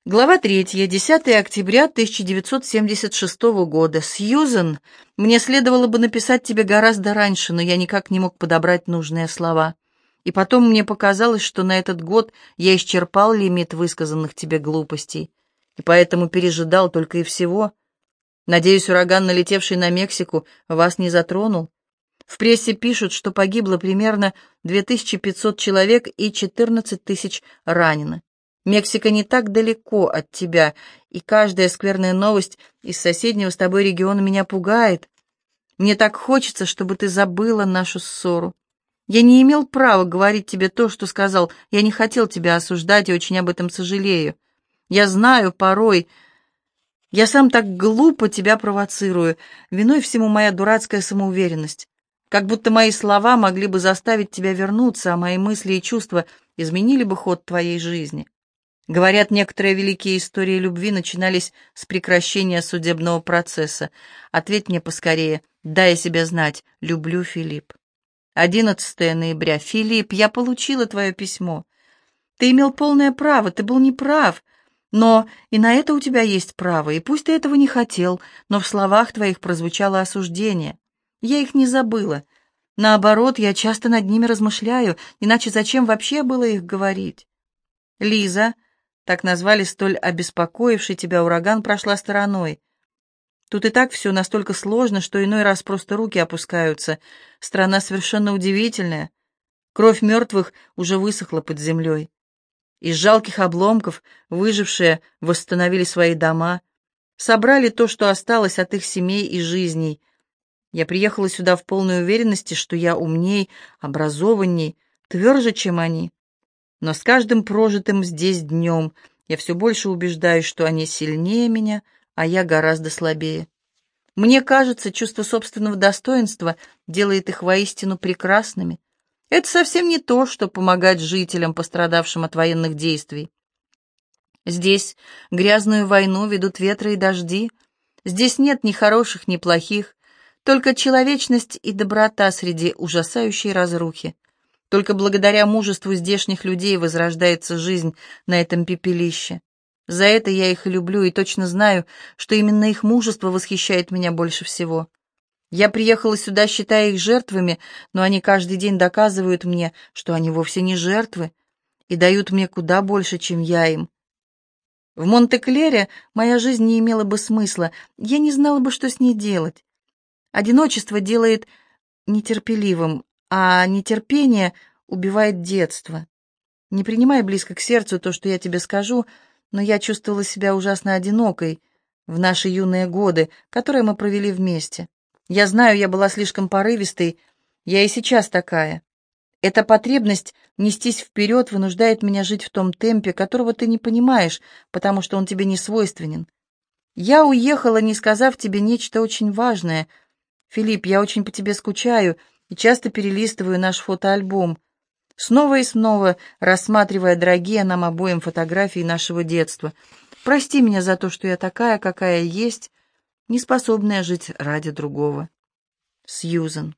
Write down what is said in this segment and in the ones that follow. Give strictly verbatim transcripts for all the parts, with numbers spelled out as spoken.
Глава третья, десятое октября тысяча девятьсот семьдесят шестого года. Сьюзен, мне следовало бы написать тебе гораздо раньше, но я никак не мог подобрать нужные слова. И потом мне показалось, что на этот год я исчерпал лимит высказанных тебе глупостей, и поэтому пережидал только и всего. Надеюсь, ураган, налетевший на Мексику, вас не затронул. В прессе пишут, что погибло примерно две тысячи пятьсот человек и четырнадцать тысяч ранено. Мексика не так далеко от тебя, и каждая скверная новость из соседнего с тобой региона меня пугает. Мне так хочется, чтобы ты забыла нашу ссору. Я не имел права говорить тебе то, что сказал. Я не хотел тебя осуждать и очень об этом сожалею. Я знаю, порой я сам так глупо тебя провоцирую. Виной всему моя дурацкая самоуверенность. Как будто мои слова могли бы заставить тебя вернуться, а мои мысли и чувства изменили бы ход твоей жизни. Говорят, некоторые великие истории любви начинались с прекращения судебного процесса. Ответь мне поскорее, дай себя знать. Люблю, Филипп. одиннадцатое ноября. Филипп, я получила твое письмо. Ты имел полное право, ты был неправ. Но и на это у тебя есть право, и пусть ты этого не хотел, но в словах твоих прозвучало осуждение. Я их не забыла. Наоборот, я часто над ними размышляю, иначе зачем вообще было их говорить? Лиза, так назвали столь обеспокоивший тебя ураган, прошла стороной. Тут и так все настолько сложно, что иной раз просто руки опускаются. Страна совершенно удивительная. Кровь мертвых уже высохла под землей. Из жалких обломков выжившие восстановили свои дома, собрали то, что осталось от их семей и жизней. Я приехала сюда в полной уверенности, что я умней, образованней, тверже, чем они. Но с каждым прожитым здесь днем я все больше убеждаюсь, что они сильнее меня, а я гораздо слабее. Мне кажется, чувство собственного достоинства делает их воистину прекрасными. Это совсем не то, что помогать жителям, пострадавшим от военных действий. Здесь грязную войну ведут ветры и дожди. Здесь нет ни хороших, ни плохих, только человечность и доброта среди ужасающей разрухи. Только благодаря мужеству здешних людей возрождается жизнь на этом пепелище. За это я их и люблю, и точно знаю, что именно их мужество восхищает меня больше всего. Я приехала сюда, считая их жертвами, но они каждый день доказывают мне, что они вовсе не жертвы, и дают мне куда больше, чем я им. В Монте-Клере моя жизнь не имела бы смысла, я не знала бы, что с ней делать. Одиночество делает нетерпеливым, а нетерпение убивает детство. Не принимай близко к сердцу то, что я тебе скажу, но я чувствовала себя ужасно одинокой в наши юные годы, которые мы провели вместе. Я знаю, я была слишком порывистой, я и сейчас такая. Эта потребность нестись вперед вынуждает меня жить в том темпе, которого ты не понимаешь, потому что он тебе не свойственен. Я уехала, не сказав тебе нечто очень важное. Филипп, я очень по тебе скучаю и часто перелистываю наш фотоальбом, снова и снова рассматривая дорогие нам обоим фотографии нашего детства. Прости меня за то, что я такая, какая есть, не способная жить ради другого. Сьюзен.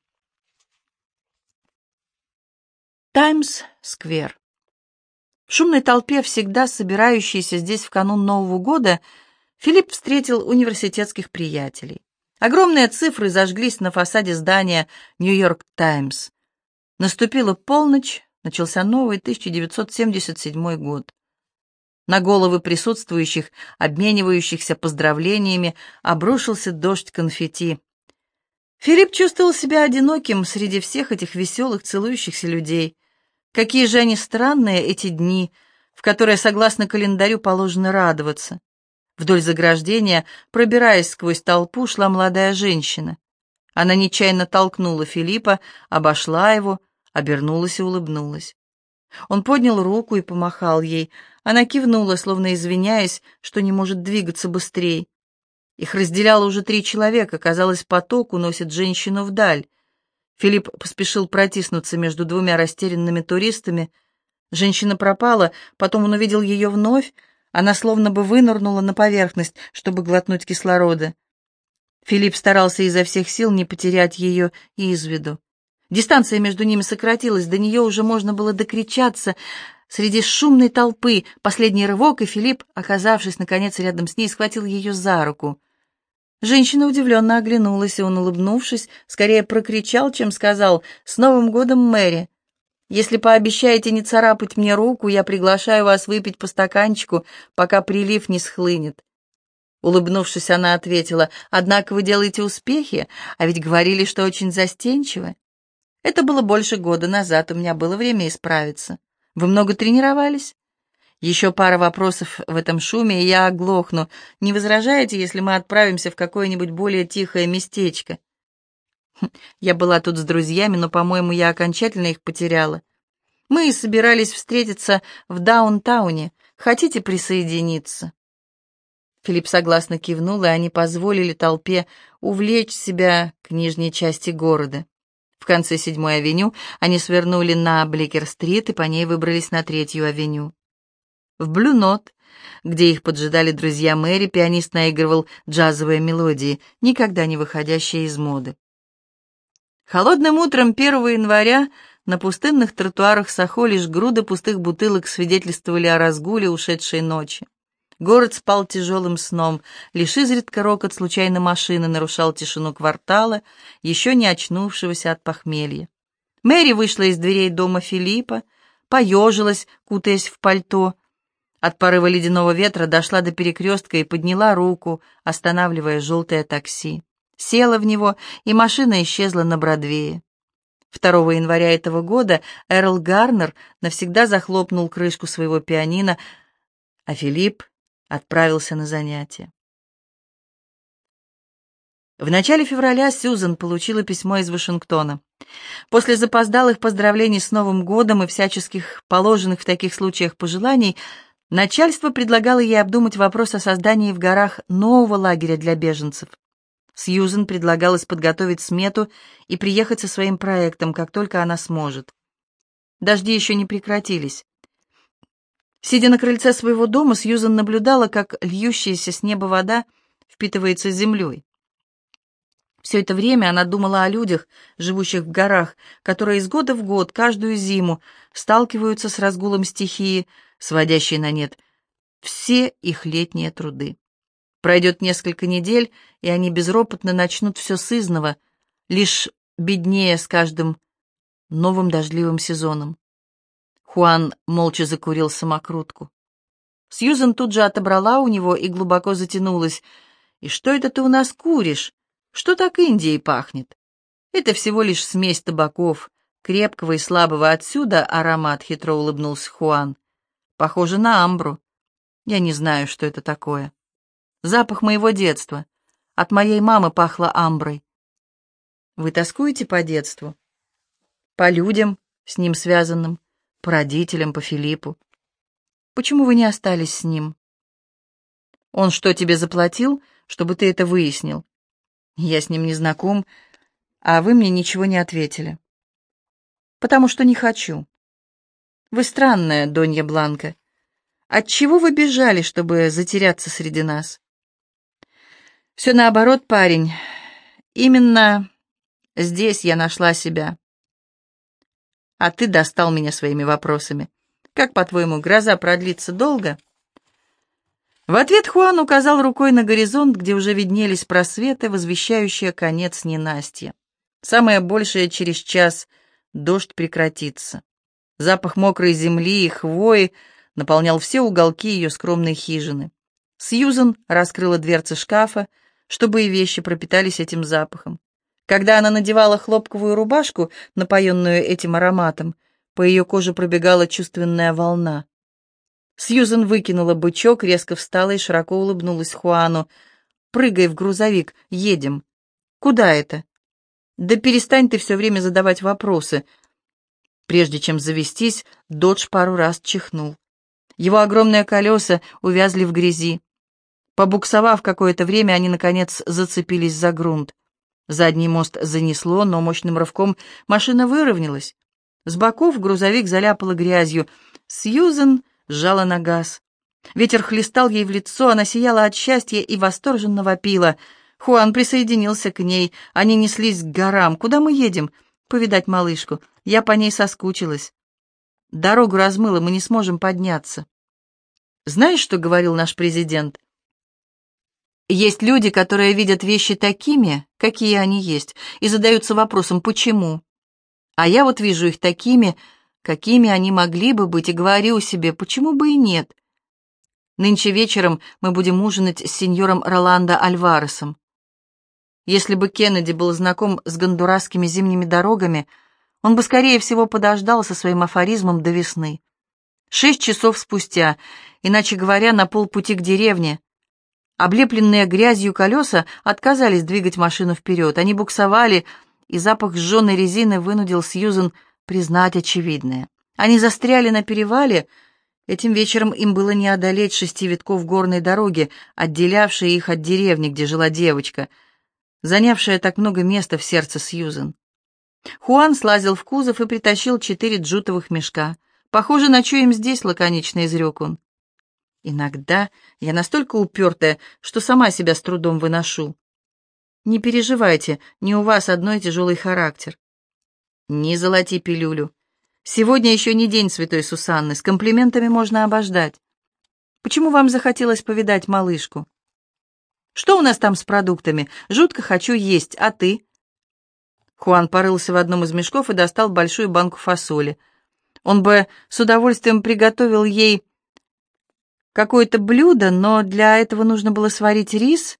Таймс-сквер. В шумной толпе, всегда собирающейся здесь в канун Нового года, Филипп встретил университетских приятелей. Огромные цифры зажглись на фасаде здания «Нью-Йорк Таймс». Наступила полночь, начался новый тысяча девятьсот семьдесят седьмой год. На головы присутствующих, обменивающихся поздравлениями, обрушился дождь конфетти. Филипп чувствовал себя одиноким среди всех этих веселых, целующихся людей. Какие же они странные, эти дни, в которые, согласно календарю, положено радоваться. Вдоль заграждения, пробираясь сквозь толпу, шла молодая женщина. Она нечаянно толкнула Филиппа, обошла его, обернулась и улыбнулась. Он поднял руку и помахал ей. Она кивнула, словно извиняясь, что не может двигаться быстрее. Их разделяло уже три человека, казалось, поток уносит женщину вдаль. Филипп поспешил протиснуться между двумя растерянными туристами. Женщина пропала, потом он увидел ее вновь. Она словно бы вынырнула на поверхность, чтобы глотнуть кислорода. Филипп старался изо всех сил не потерять ее из виду. Дистанция между ними сократилась, до нее уже можно было докричаться. Среди шумной толпы последний рывок, и Филипп, оказавшись, наконец, рядом с ней, схватил ее за руку. Женщина удивленно оглянулась, и он, улыбнувшись, скорее прокричал, чем сказал: «С Новым годом, Мэри! Если пообещаете не царапать мне руку, я приглашаю вас выпить по стаканчику, пока прилив не схлынет». Улыбнувшись, она ответила: «Однако вы делаете успехи, а ведь говорили, что очень застенчивы. Это было больше года назад, у меня было время исправиться. Вы много тренировались? Еще пара вопросов в этом шуме, и я оглохну. Не возражаете, если мы отправимся в какое-нибудь более тихое местечко?» Я была тут с друзьями, но, по-моему, я окончательно их потеряла. Мы собирались встретиться в даунтауне. Хотите присоединиться?» Филипп согласно кивнул, и они позволили толпе увлечь себя к нижней части города. В конце седьмой авеню они свернули на Бликер-стрит и по ней выбрались на Третью авеню. В Блю-Нот, где их поджидали друзья Мэри, пианист наигрывал джазовые мелодии, никогда не выходящие из моды. Холодным утром первого января на пустынных тротуарах Сохо лишь груды пустых бутылок свидетельствовали о разгуле ушедшей ночи. Город спал тяжелым сном, лишь изредка рокот случайной машины нарушал тишину квартала, еще не очнувшегося от похмелья. Мэри вышла из дверей дома Филиппа, поежилась, кутаясь в пальто. От порыва ледяного ветра дошла до перекрестка и подняла руку, останавливая желтое такси. Села в него, и машина исчезла на Бродвее. второго января этого года Эрл Гарнер навсегда захлопнул крышку своего пианино, а Филипп отправился на занятия. В начале февраля Сьюзен получила письмо из Вашингтона. После запоздалых поздравлений с Новым годом и всяческих положенных в таких случаях пожеланий, начальство предлагало ей обдумать вопрос о создании в горах нового лагеря для беженцев. Сьюзен предлагалось подготовить смету и приехать со своим проектом, как только она сможет. Дожди еще не прекратились. Сидя на крыльце своего дома, Сьюзен наблюдала, как льющаяся с неба вода впитывается землей. Все это время она думала о людях, живущих в горах, которые из года в год, каждую зиму, сталкиваются с разгулом стихии, сводящей на нет все их летние труды. Пройдет несколько недель, и они безропотно начнут все сызново, лишь беднее с каждым новым дождливым сезоном. Хуан молча закурил самокрутку. Сьюзен тут же отобрала у него и глубоко затянулась. «И что это ты у нас куришь? Что так Индией пахнет?» «Это всего лишь смесь табаков, крепкого и слабого. Отсюда аромат», — хитро улыбнулся Хуан. «Похоже на амбру. Я не знаю, что это такое. Запах моего детства. От моей мамы пахло амброй». «Вы тоскуете по детству?» «По людям, с ним связанным, по родителям, по Филиппу. Почему вы не остались с ним?» «Он что, тебе заплатил, чтобы ты это выяснил?» «Я с ним не знаком, а вы мне ничего не ответили». «Потому что не хочу». «Вы странная, Донья Бланка. Отчего вы бежали, чтобы затеряться среди нас?» «Все наоборот, парень. Именно здесь я нашла себя. А ты достал меня своими вопросами. Как, по-твоему, гроза продлится долго?» В ответ Хуан указал рукой на горизонт, где уже виднелись просветы, возвещающие конец ненастья. Самое большее через час дождь прекратится. Запах мокрой земли и хвои наполнял все уголки ее скромной хижины. Сьюзен раскрыла дверцы шкафа, чтобы и вещи пропитались этим запахом. Когда она надевала хлопковую рубашку, напоенную этим ароматом, по ее коже пробегала чувственная волна. Сьюзен выкинула бычок, резко встала и широко улыбнулась Хуану. «Прыгай в грузовик, едем». «Куда это?» «Да перестань ты все время задавать вопросы». Прежде чем завестись, Додж пару раз чихнул. Его огромные колеса увязли в грязи. Побуксовав какое-то время, они, наконец, зацепились за грунт. Задний мост занесло, но мощным рывком машина выровнялась. С боков грузовик заляпало грязью. Сьюзен сжала на газ. Ветер хлестал ей в лицо, она сияла от счастья и восторженно вопила. Хуан присоединился к ней. Они неслись к горам. «Куда мы едем?» повидать малышку. Я по ней соскучилась. Дорогу размыло, мы не сможем подняться. Знаешь, что говорил наш президент? Есть люди, которые видят вещи такими, какие они есть, и задаются вопросом, почему. А я вот вижу их такими, какими они могли бы быть, и говорю себе, почему бы и нет. Нынче вечером мы будем ужинать с сеньором Роландо Альваресом. Если бы Кеннеди был знаком с гондурасскими зимними дорогами, он бы, скорее всего, подождал со своим афоризмом до весны. Шесть часов спустя, иначе говоря, на полпути к деревне, облепленные грязью колеса отказались двигать машину вперед. Они буксовали, и запах сжженной резины вынудил Сьюзен признать очевидное. Они застряли на перевале. Этим вечером им было не одолеть шести витков горной дороги, отделявшей их от деревни, где жила девочка, занявшая так много места в сердце Сьюзен. Хуан слазил в кузов и притащил четыре джутовых мешка. «Похоже, ночуем здесь», — лаконично изрек он. «Иногда я настолько упертая, что сама себя с трудом выношу. Не переживайте, не у вас одной тяжелый характер. Не золоти пилюлю. Сегодня еще не день святой Сусанны, с комплиментами можно обождать. Почему вам захотелось повидать малышку? Что у нас там с продуктами? Жутко хочу есть, а ты?» Хуан порылся в одном из мешков и достал большую банку фасоли. Он бы с удовольствием приготовил ей какое-то блюдо, но для этого нужно было сварить рис,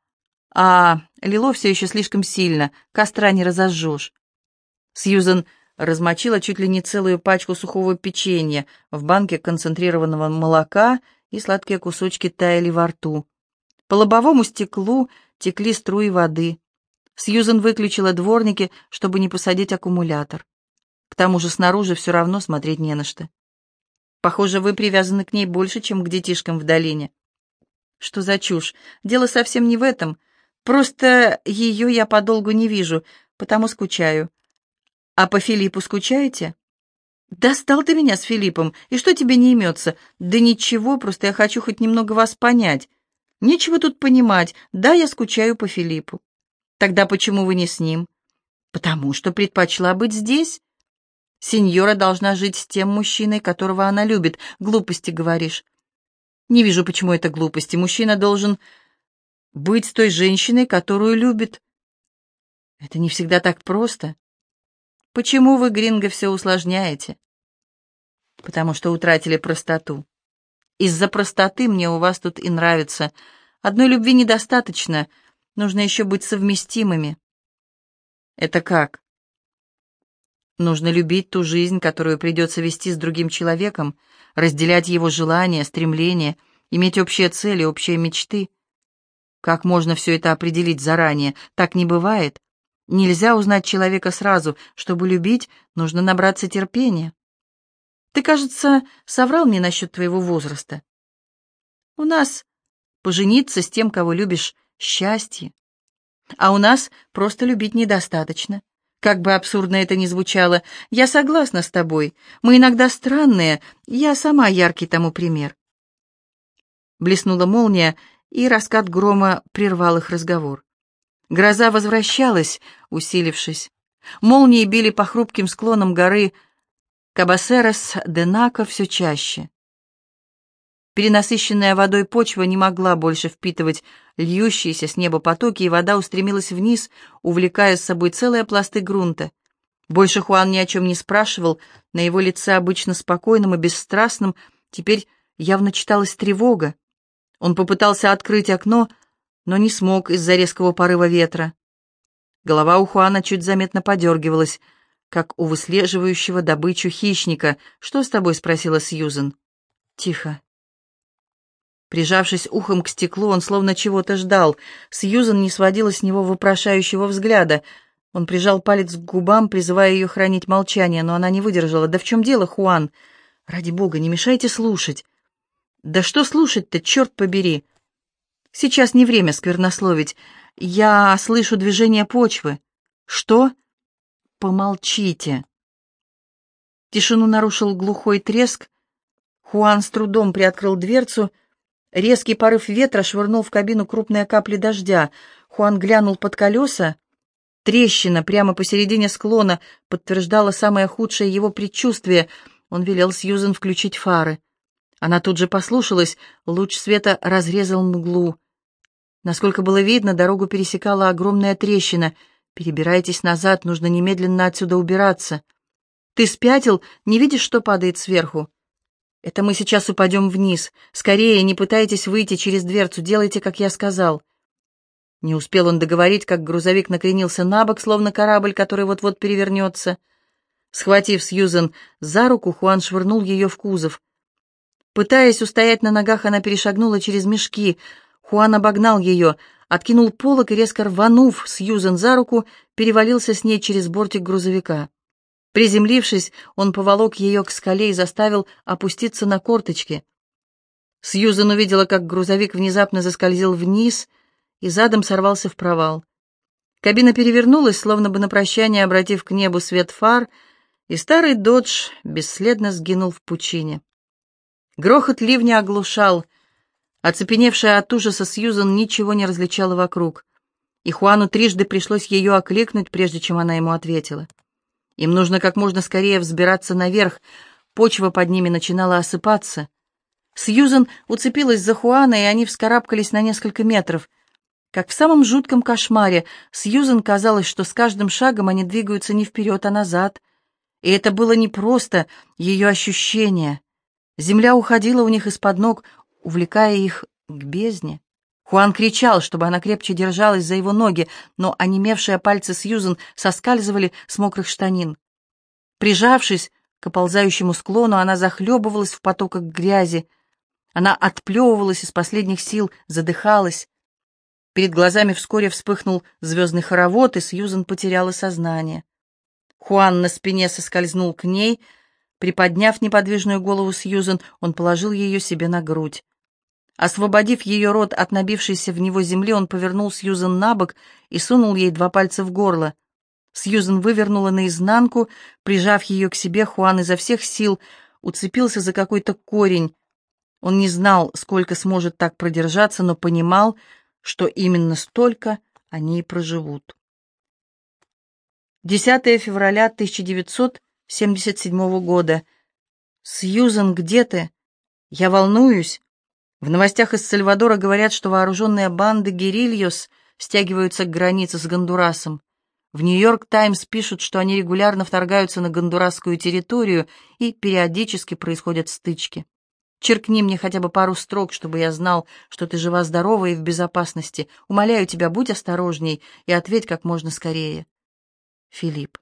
а лило все еще слишком сильно, костра не разожжешь. Сьюзен размочила чуть ли не целую пачку сухого печенья в банке концентрированного молока, и сладкие кусочки таяли во рту. По лобовому стеклу текли струи воды. Сьюзен выключила дворники, чтобы не посадить аккумулятор. К тому же снаружи все равно смотреть не на что. Похоже, вы привязаны к ней больше, чем к детишкам в долине. Что за чушь? Дело совсем не в этом. Просто ее я подолгу не вижу, потому скучаю. А по Филиппу скучаете? Достал ты меня с Филиппом, и что тебе не имется? Да ничего, просто я хочу хоть немного вас понять. Нечего тут понимать. Да, я скучаю по Филиппу. Тогда почему вы не с ним? Потому что предпочла быть здесь. Сеньора должна жить с тем мужчиной, которого она любит. Глупости, говоришь. Не вижу, почему это глупости. Мужчина должен быть с той женщиной, которую любит. Это не всегда так просто. Почему вы, гринго, все усложняете? Потому что утратили простоту. Из-за простоты мне у вас тут и нравится. Одной любви недостаточно. Нужно еще быть совместимыми. Это как? Нужно любить ту жизнь, которую придется вести с другим человеком, разделять его желания, стремления, иметь общие цели, общие мечты. Как можно все это определить заранее? Так не бывает. Нельзя узнать человека сразу. Чтобы любить, нужно набраться терпения. Ты, кажется, соврал мне насчет твоего возраста. У нас пожениться с тем, кого любишь, счастье. А у нас просто любить недостаточно. Как бы абсурдно это ни звучало, я согласна с тобой. Мы иногда странные, я сама яркий тому пример. Блеснула молния, и раскат грома прервал их разговор. Гроза возвращалась, усилившись. Молнии били по хрупким склонам горы Кабасерес де Нако все чаще. Перенасыщенная водой почва не могла больше впитывать льющиеся с неба потоки, и вода устремилась вниз, увлекая с собой целые пласты грунта. Больше Хуан ни о чем не спрашивал, на его лице, обычно спокойном и бесстрастном, теперь явно читалась тревога. Он попытался открыть окно, но не смог из-за резкого порыва ветра. Голова у Хуана чуть заметно подергивалась, как у выслеживающего добычу хищника. «Что с тобой?» — спросила Сьюзен. «Тихо». Прижавшись ухом к стеклу, он словно чего-то ждал. Сьюзен не сводила с него вопрошающего взгляда. Он прижал палец к губам, призывая ее хранить молчание, но она не выдержала. «Да в чем дело, Хуан? Ради бога, не мешайте слушать». «Да что слушать-то, черт побери? Сейчас не время сквернословить. Я слышу движение почвы». «Что?» «Помолчите». Тишину нарушил глухой треск. Хуан с трудом приоткрыл дверцу. Резкий порыв ветра швырнул в кабину крупные капли дождя. Хуан глянул под колеса. Трещина прямо посередине склона подтверждала самое худшее его предчувствие. Он велел Сьюзен включить фары. Она тут же послушалась, луч света разрезал мглу. Насколько было видно, дорогу пересекала огромная трещина. «Перебирайтесь назад, нужно немедленно отсюда убираться». «Ты спятил? Не видишь, что падает сверху?» «Это мы сейчас упадем вниз. Скорее, не пытайтесь выйти через дверцу, делайте, как я сказал». Не успел он договорить, как грузовик накренился на бок, словно корабль, который вот-вот перевернется. Схватив Сьюзен за руку, Хуан швырнул ее в кузов. Пытаясь устоять на ногах, она перешагнула через мешки. Хуан обогнал ее, откинул полог и, резко рванув Сьюзен за руку, перевалился с ней через бортик грузовика. Приземлившись, он поволок ее к скале и заставил опуститься на корточки. Сьюзен увидела, как грузовик внезапно заскользил вниз и задом сорвался в провал. Кабина перевернулась, словно бы на прощание обратив к небу свет фар, и старый «Додж» бесследно сгинул в пучине. Грохот ливня оглушал. Оцепеневшая от ужаса Сьюзен ничего не различала вокруг, и Хуану трижды пришлось ее окликнуть, прежде чем она ему ответила. Им нужно как можно скорее взбираться наверх, почва под ними начинала осыпаться. Сьюзен уцепилась за Хуана, и они вскарабкались на несколько метров. Как в самом жутком кошмаре, Сьюзен казалось, что с каждым шагом они двигаются не вперед, а назад. И это было не просто ее ощущение. Земля уходила у них из-под ног, увлекая их к бездне. Хуан кричал, чтобы она крепче держалась за его ноги, но онемевшие пальцы Сьюзен соскальзывали с мокрых штанин. Прижавшись к оползающему склону, она захлебывалась в потоках грязи. Она отплевывалась из последних сил, задыхалась. Перед глазами вскоре вспыхнул звездный хоровод, и Сьюзен потеряла сознание. Хуан на спине соскользнул к ней. Приподняв неподвижную голову Сьюзен, он положил ее себе на грудь. Освободив ее рот от набившейся в него земли, он повернул Сьюзен на бок и сунул ей два пальца в горло. Сьюзен вывернула наизнанку, прижав ее к себе, Хуан изо всех сил уцепился за какой-то корень. Он не знал, сколько сможет так продержаться, но понимал, что именно столько они и проживут. десятое февраля тысяча девятьсот семьдесят седьмого года. «Сьюзен, где ты? Я волнуюсь. В новостях из Сальвадора говорят, что вооруженные банды герильос стягиваются к границе с Гондурасом. В Нью-Йорк Таймс пишут, что они регулярно вторгаются на гондурасскую территорию, и периодически происходят стычки. Черкни мне хотя бы пару строк, чтобы я знал, что ты жива-здорова и в безопасности. Умоляю тебя, будь осторожней и ответь как можно скорее. Филипп».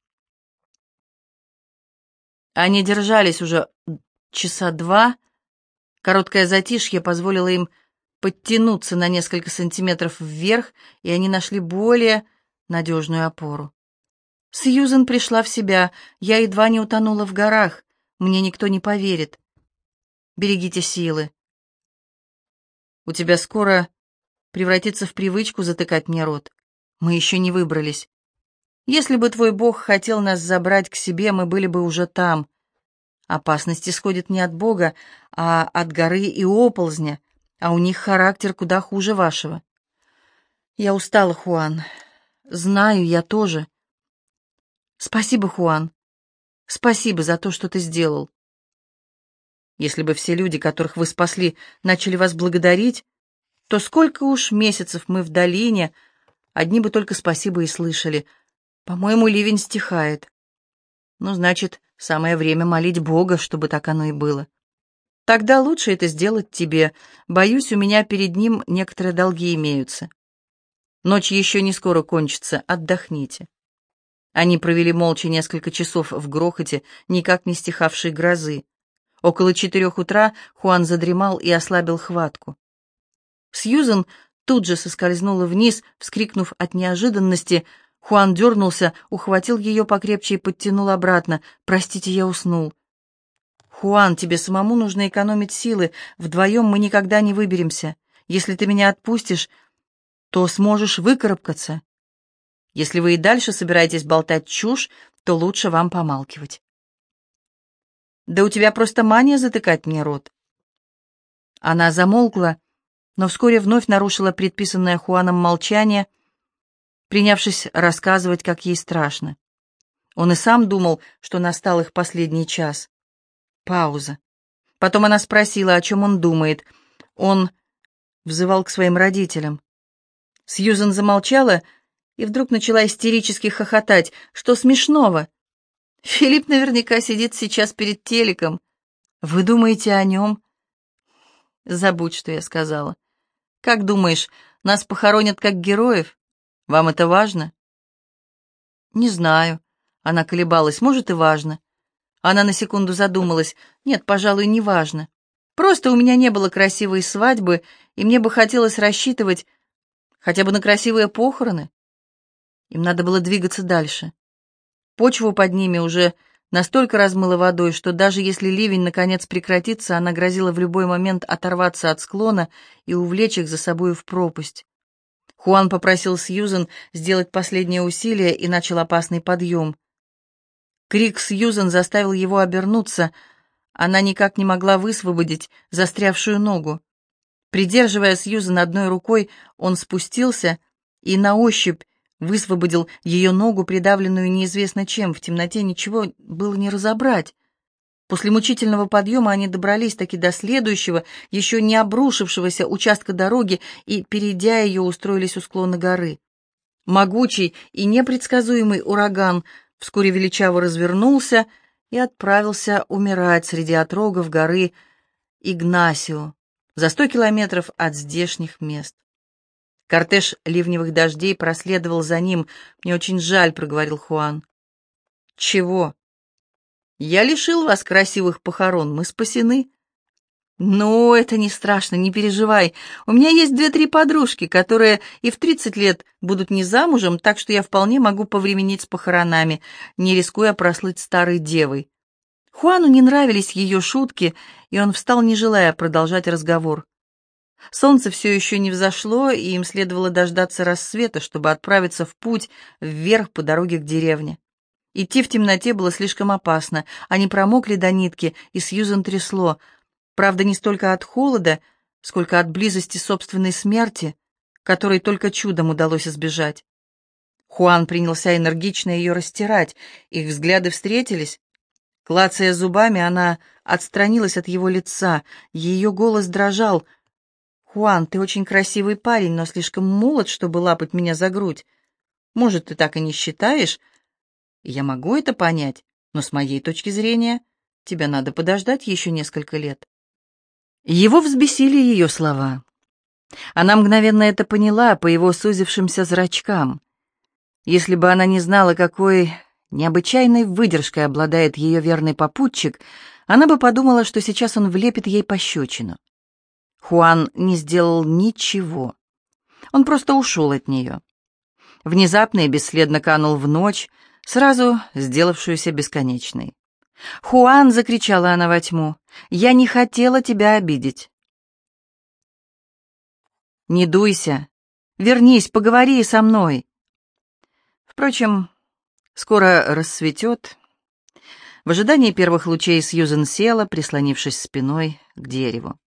Они держались уже часа два. Короткое затишье позволило им подтянуться на несколько сантиметров вверх, и они нашли более надежную опору. Сьюзен пришла в себя. «Я едва не утонула в горах. Мне никто не поверит. Берегите силы. У тебя скоро превратится в привычку затыкать мне рот. Мы еще не выбрались. Если бы твой Бог хотел нас забрать к себе, мы были бы уже там. Опасность исходит не от Бога, а от горы и оползня, а у них характер куда хуже вашего. Я устала, Хуан. Знаю, я тоже. Спасибо, Хуан. Спасибо за то, что ты сделал. Если бы все люди, которых вы спасли, начали вас благодарить, то сколько уж месяцев мы в долине, одни бы только спасибо и слышали. По-моему, ливень стихает. Ну, значит, самое время молить Бога, чтобы так оно и было. Тогда лучше это сделать тебе. Боюсь, у меня перед ним некоторые долги имеются. Ночь еще не скоро кончится, отдохните. Они провели молча несколько часов в грохоте, никак не стихавшей грозы. Около четырех утра Хуан задремал и ослабил хватку. Сьюзен тут же соскользнула вниз, вскрикнув от неожиданности. Хуан дернулся, ухватил ее покрепче и подтянул обратно. «Простите, я уснул». «Хуан, тебе самому нужно экономить силы. Вдвоем мы никогда не выберемся. Если ты меня отпустишь, то сможешь выкарабкаться. Если вы и дальше собираетесь болтать чушь, то лучше вам помалкивать». «Да у тебя просто мания затыкать мне рот». Она замолкла, но вскоре вновь нарушила предписанное Хуаном молчание. принявшись рассказывать, как ей страшно. Он и сам думал, что настал их последний час. Пауза. Потом она спросила, о чем он думает. Он взывал к своим родителям. Сьюзен замолчала и вдруг начала истерически хохотать. Что смешного? Филипп наверняка сидит сейчас перед телеком. Вы думаете о нем? Забудь, что я сказала. Как думаешь, нас похоронят как героев? Вам это важно? Не знаю. Она колебалась. Может, и важно. Она на секунду задумалась. Нет, пожалуй, не важно. Просто у меня не было красивой свадьбы, и мне бы хотелось рассчитывать хотя бы на красивые похороны. Им надо было двигаться дальше. Почву под ними уже настолько размыло водой, что даже если ливень наконец прекратится, она грозила в любой момент оторваться от склона и увлечь их за собою в пропасть. Хуан попросил Сьюзен сделать последнее усилие и начал опасный подъем. Крик Сьюзен заставил его обернуться. Она никак не могла высвободить застрявшую ногу. Придерживая Сьюзен одной рукой, он спустился и на ощупь высвободил ее ногу, придавленную неизвестно чем. В темноте ничего было не разобрать. После мучительного подъема они добрались таки до следующего, еще не обрушившегося участка дороги и, перейдя ее, устроились у склона горы. Могучий и непредсказуемый ураган вскоре величаво развернулся и отправился умирать среди отрогов горы Игнасио, за сто километров от здешних мест. Кортеж ливневых дождей проследовал за ним. «Мне очень жаль», — проговорил Хуан. «Чего?» «Я лишил вас красивых похорон, мы спасены». «Ну, это не страшно, не переживай. У меня есть две-три подружки, которые и в тридцать лет будут не замужем, так что я вполне могу повременить с похоронами, не рискуя прослыть старой девой». Хуану не нравились ее шутки, и он встал, не желая продолжать разговор. Солнце все еще не взошло, и им следовало дождаться рассвета, чтобы отправиться в путь вверх по дороге к деревне. Идти в темноте было слишком опасно, они промокли до нитки, и Сьюзен трясло. Правда, не столько от холода, сколько от близости собственной смерти, которой только чудом удалось избежать. Хуан принялся энергично ее растирать, их взгляды встретились. Клацая зубами, она отстранилась от его лица, ее голос дрожал. «Хуан, ты очень красивый парень, но слишком молод, чтобы лапать меня за грудь. Может, ты так и не считаешь? Я могу это понять, но с моей точки зрения тебе надо подождать еще несколько лет». Его взбесили ее слова. Она мгновенно это поняла по его сузившимся зрачкам. Если бы она не знала, какой необычайной выдержкой обладает ее верный попутчик, она бы подумала, что сейчас он влепит ей пощечину. Хуан не сделал ничего. Он просто ушел от нее. Внезапно и бесследно канул в ночь, сразу сделавшуюся бесконечной. «Хуан!» — закричала она во тьму. «Я не хотела тебя обидеть». «Не дуйся! Вернись, поговори со мной!» Впрочем, скоро рассветет. В ожидании первых лучей Сьюзен села, прислонившись спиной к дереву.